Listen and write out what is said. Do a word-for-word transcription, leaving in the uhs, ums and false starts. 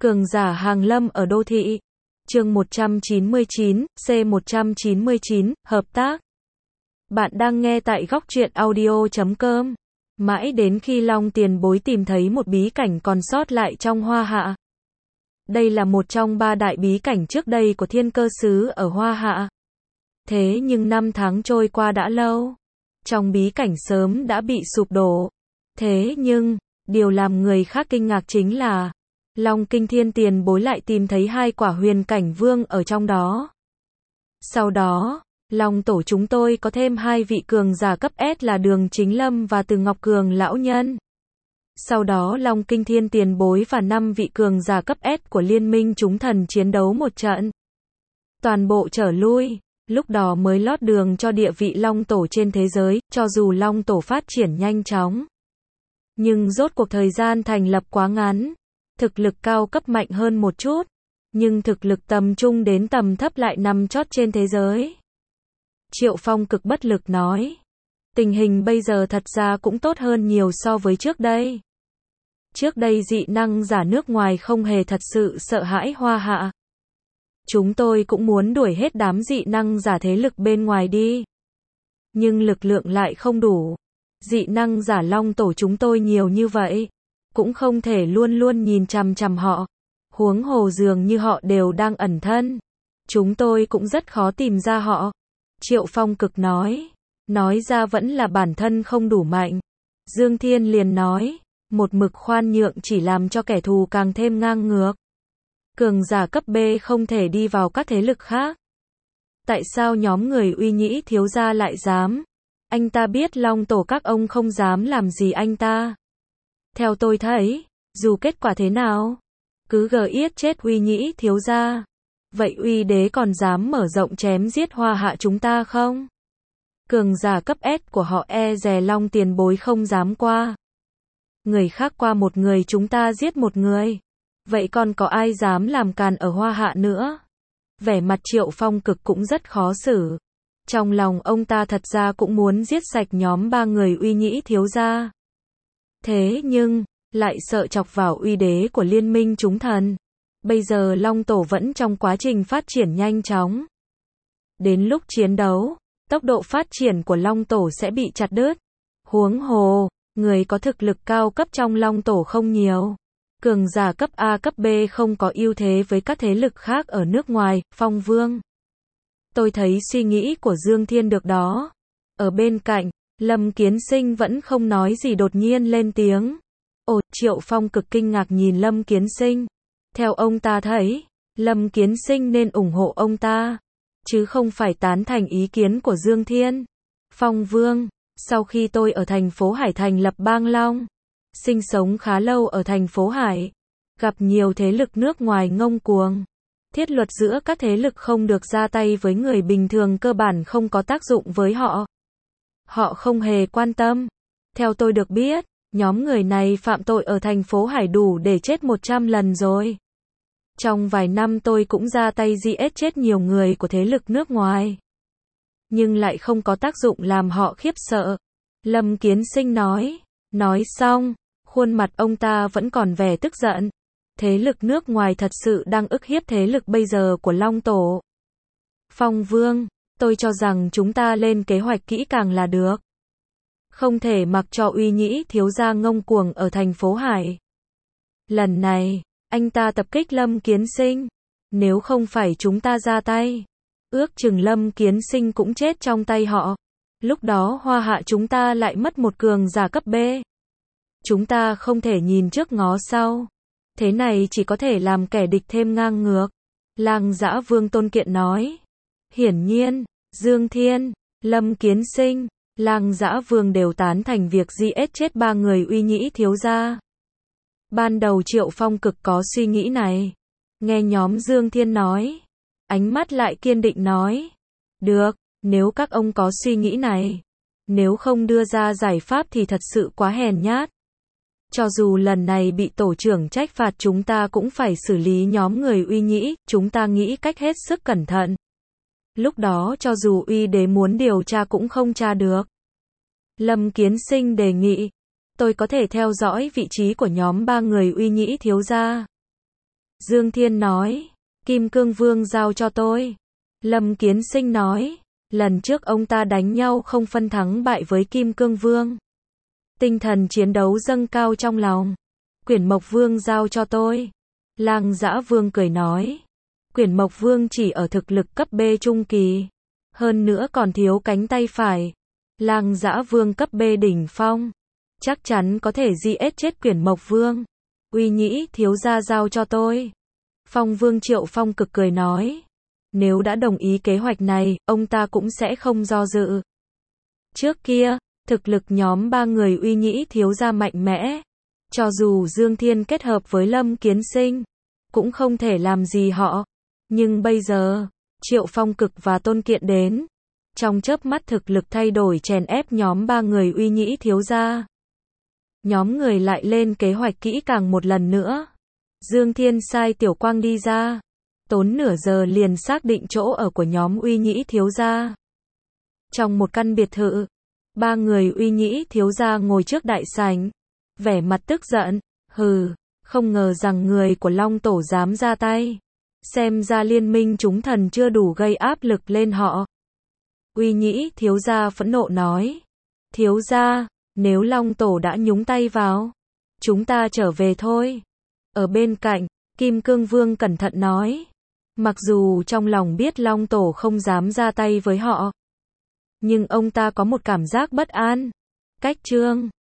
Cường giả hàng lâm ở đô thị. Chương một trăm chín mươi chín, C một trăm chín mươi chín, hợp tác. Bạn đang nghe tại góc truyện audio chấm com. Mãi đến khi Long Tiền Bối tìm thấy một bí cảnh còn sót lại trong Hoa Hạ. Đây là một trong ba đại bí cảnh trước đây của Thiên Cơ Xứ ở Hoa Hạ. Thế nhưng năm tháng trôi qua đã lâu. Trong bí cảnh sớm đã bị sụp đổ. Thế nhưng, điều làm người khác kinh ngạc chính là Long Kinh Thiên Tiền Bối lại tìm thấy hai quả huyền cảnh vương ở trong đó. Sau đó, Long Tổ chúng tôi có thêm hai vị cường giả cấp S là Đường Chính Lâm và Từ Ngọc Cường lão nhân. Sau đó Long Kinh Thiên Tiền Bối và năm vị cường giả cấp S của Liên minh chúng thần chiến đấu một trận. Toàn bộ trở lui, lúc đó mới lót đường cho địa vị Long Tổ trên thế giới, cho dù Long Tổ phát triển nhanh chóng. Nhưng rốt cuộc thời gian thành lập quá ngắn. Thực lực cao cấp mạnh hơn một chút, nhưng thực lực tầm trung đến tầm thấp lại nằm chót trên thế giới. Triệu Phong cực bất lực nói. Tình hình bây giờ thật ra cũng tốt hơn nhiều so với trước đây. Trước đây dị năng giả nước ngoài không hề thật sự sợ hãi Hoa Hạ. Chúng tôi cũng muốn đuổi hết đám dị năng giả thế lực bên ngoài đi. Nhưng lực lượng lại không đủ. Dị năng giả Long Tổ chúng tôi nhiều như vậy. Cũng không thể luôn luôn nhìn chằm chằm họ. Huống hồ dường như họ đều đang ẩn thân. Chúng tôi cũng rất khó tìm ra họ. Triệu Phong cực nói. Nói ra vẫn là bản thân không đủ mạnh. Dương Thiên liền nói. Một mực khoan nhượng chỉ làm cho kẻ thù càng thêm ngang ngược. Cường giả cấp B không thể đi vào các thế lực khác. Tại sao nhóm người Uy Nhĩ thiếu gia lại dám? Anh ta biết Long Tổ các ông không dám làm gì anh ta. Theo tôi thấy, dù kết quả thế nào, cứ gờ yết chết Uy Nhĩ thiếu gia. Vậy Uy Đế còn dám mở rộng chém giết Hoa Hạ chúng ta không? Cường giả cấp S của họ e dè Long Tiền Bối không dám qua. Người khác qua một người chúng ta giết một người. Vậy còn có ai dám làm càn ở Hoa Hạ nữa? Vẻ mặt Triệu Phong cực cũng rất khó xử. Trong lòng ông ta thật ra cũng muốn giết sạch nhóm ba người Uy Nhĩ thiếu gia. Thế nhưng, lại sợ chọc vào Uy Đế của Liên minh chúng thần. Bây giờ Long Tổ vẫn trong quá trình phát triển nhanh chóng. Đến lúc chiến đấu, tốc độ phát triển của Long Tổ sẽ bị chặt đứt. Huống hồ, người có thực lực cao cấp trong Long Tổ không nhiều. Cường giả cấp A cấp B không có ưu thế với các thế lực khác ở nước ngoài. Phong Vương. Tôi thấy suy nghĩ của Dương Thiên được đó. Ở bên cạnh, Lâm Kiến Sinh vẫn không nói gì đột nhiên lên tiếng. Ồ, Triệu Phong cực kinh ngạc nhìn Lâm Kiến Sinh. Theo ông ta thấy, Lâm Kiến Sinh nên ủng hộ ông ta, chứ không phải tán thành ý kiến của Dương Thiên. Phong Vương, sau khi tôi ở thành phố Hải thành lập Bang Long, sinh sống khá lâu ở thành phố Hải, gặp nhiều thế lực nước ngoài ngông cuồng. Thiết luật giữa các thế lực không được ra tay với người bình thường cơ bản không có tác dụng với họ. Họ không hề quan tâm. Theo tôi được biết, nhóm người này phạm tội ở thành phố Hải đủ để chết một trăm lần rồi. Trong vài năm tôi cũng ra tay giết chết nhiều người của thế lực nước ngoài. Nhưng lại không có tác dụng làm họ khiếp sợ. Lâm Kiến Sinh nói. Nói xong, khuôn mặt ông ta vẫn còn vẻ tức giận. Thế lực nước ngoài thật sự đang ức hiếp thế lực bây giờ của Long Tổ. Phong Vương, tôi cho rằng chúng ta lên kế hoạch kỹ càng là được. Không thể mặc cho Uy Nhĩ thiếu gia ngông cuồng ở thành phố Hải. Lần này, anh ta tập kích Lâm Kiến Sinh. Nếu không phải chúng ta ra tay, ước chừng Lâm Kiến Sinh cũng chết trong tay họ. Lúc đó Hoa Hạ chúng ta lại mất một cường giả cấp B. Chúng ta không thể nhìn trước ngó sau. Thế này chỉ có thể làm kẻ địch thêm ngang ngược. Lang Dã Vương Tôn Kiện nói. Hiển nhiên, Dương Thiên, Lâm Kiến Sinh, Lang Dã Vương đều tán thành việc giết chết ba người Uy Nhĩ thiếu gia. Ban đầu Triệu Phong cực có suy nghĩ này. Nghe nhóm Dương Thiên nói, ánh mắt lại kiên định nói. Được, nếu các ông có suy nghĩ này, nếu không đưa ra giải pháp thì thật sự quá hèn nhát. Cho dù lần này bị tổ trưởng trách phạt chúng ta cũng phải xử lý nhóm người Uy Nhĩ, chúng ta nghĩ cách hết sức cẩn thận. Lúc đó cho dù Uy Đế muốn điều tra cũng không tra được. Lâm Kiến Sinh đề nghị, tôi có thể theo dõi vị trí của nhóm ba người Uy Nhĩ thiếu gia. Dương Thiên nói, Kim Cương Vương giao cho tôi. Lâm Kiến Sinh nói, lần trước ông ta đánh nhau không phân thắng bại với Kim Cương Vương. Tinh thần chiến đấu dâng cao trong lòng. Quyển Mộc Vương giao cho tôi. Lang Dã Vương cười nói, Quyển Mộc Vương chỉ ở thực lực cấp B trung kỳ, hơn nữa còn thiếu cánh tay phải. Lang Dã Vương cấp B đỉnh phong, chắc chắn có thể giết chết Quyển Mộc Vương. Uy Nhĩ thiếu gia giao cho tôi. Phong Vương Triệu Phong cực cười nói, nếu đã đồng ý kế hoạch này, ông ta cũng sẽ không do dự. Trước kia, thực lực nhóm ba người Uy Nhĩ thiếu gia mạnh mẽ, cho dù Dương Thiên kết hợp với Lâm Kiến Sinh, cũng không thể làm gì họ. Nhưng bây giờ, Triệu Phong cực và Tôn Kiện đến, trong chớp mắt thực lực thay đổi chèn ép nhóm ba người Uy Nhĩ thiếu gia. Nhóm người lại lên kế hoạch kỹ càng một lần nữa. Dương Thiên sai Tiểu Quang đi ra, tốn nửa giờ liền xác định chỗ ở của nhóm Uy Nhĩ thiếu gia. Trong một căn biệt thự, ba người Uy Nhĩ thiếu gia ngồi trước đại sảnh, vẻ mặt tức giận, hừ, không ngờ rằng người của Long Tổ dám ra tay. Xem ra liên minh chúng thần chưa đủ gây áp lực lên họ. Uy Nhĩ thiếu gia phẫn nộ nói, thiếu gia, nếu Long Tổ đã nhúng tay vào, chúng ta trở về thôi. Ở bên cạnh, Kim Cương Vương cẩn thận nói, mặc dù trong lòng biết Long Tổ không dám ra tay với họ, nhưng ông ta có một cảm giác bất an. Cách chương